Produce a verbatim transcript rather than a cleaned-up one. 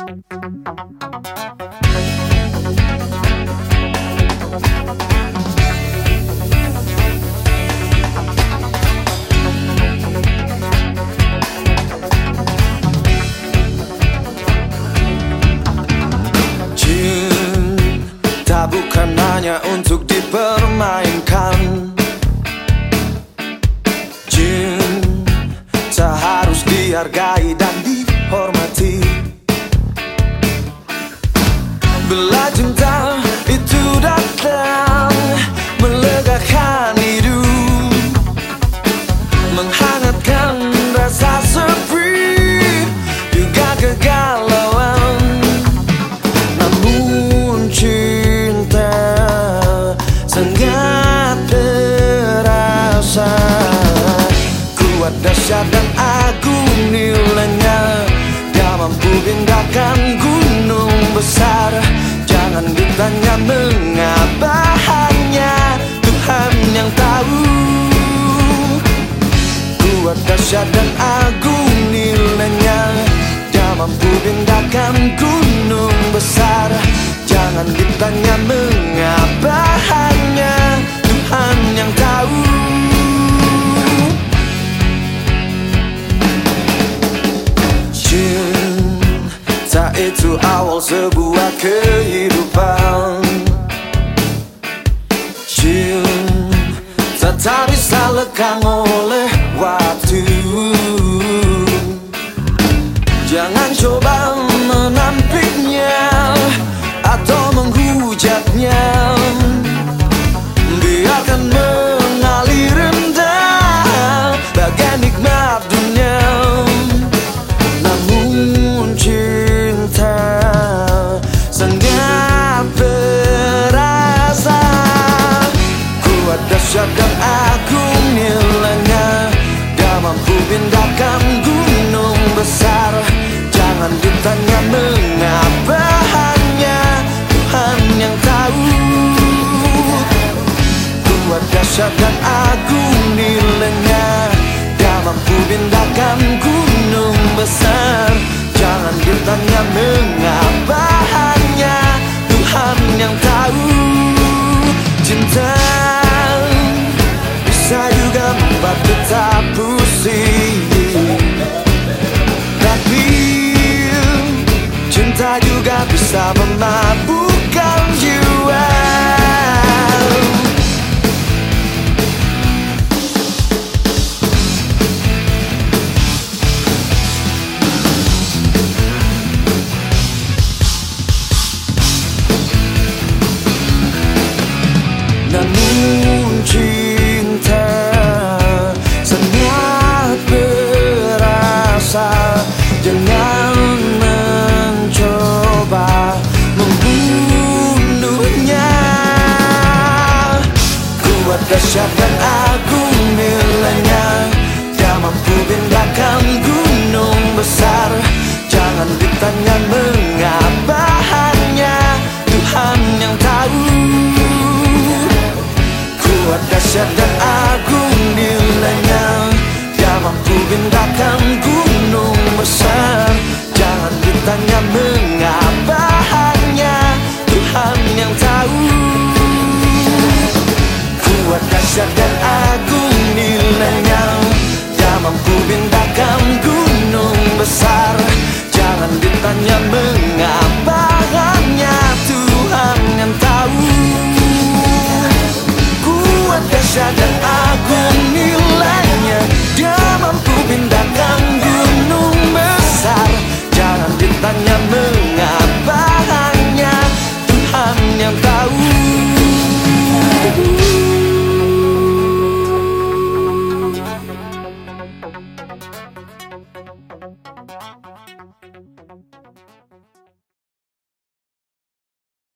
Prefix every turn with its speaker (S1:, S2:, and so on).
S1: Cinta bukan hanya untuk dipermainkan. Cinta harus dihargai dan dihormati. Bila cinta itu datang melegakan hidup, menghangatkan rasa sepi, juga kegalauan. Namun cinta sangat terasa, kuat, dahsyat dan agung nilainya. Dia mampu pindahkan gunung besar. Jangan ditanya mengapa, hanya Tuhan yang tahu. Kuat, dahsyat dan agung nilainya. Dia mampu pindahkan gunung besar. Jangan ditanya mengapa, hanya Tuhan yang tahu. Cinta itu awal sebuah kehidupan. Cinta tak bisa lekang oleh waktu. Jangan coba menampiknya atau menghujatnya. Biarkan mengalir rendah bagai nikmat dunia. Namun cinta sangat terasa, kuat, dahsyat dan agung nilainya. Dia mampu pindahkan gunung besar. Jangan ditanya mengapa, hanya Tuhan yang tahu. Kuat, dahsyat dan agung nilainya. Dia mampu pindahkan gunung besar. Jangan ditanya mengapa, hanya Tuhan yang tahu. Cinta bisa juga membuat kita pusing, tapi cinta juga bisa memabukkan jiwa. Namun cinta sangat berasa. Jangan mencoba membunuhnya. Kuat, dahsyat dan agung nilainya. Dia mampu pindahkan gunung besar. Jangan ditanya mengapa, hanya Tuhan yang tahu. Kuat, dahsyat dan agung nilainya. Dia mampu pindahkan gunung besar. Jangan ditanya mengapa, hanya Tuhan yang tahu. Kuat, dahsyat dan agung nilainya. Dia mampu pindahkan gunung besar. Jangan ditanya mengapa, hanya Tuhan yang tahu. Kuat, dahsyat dan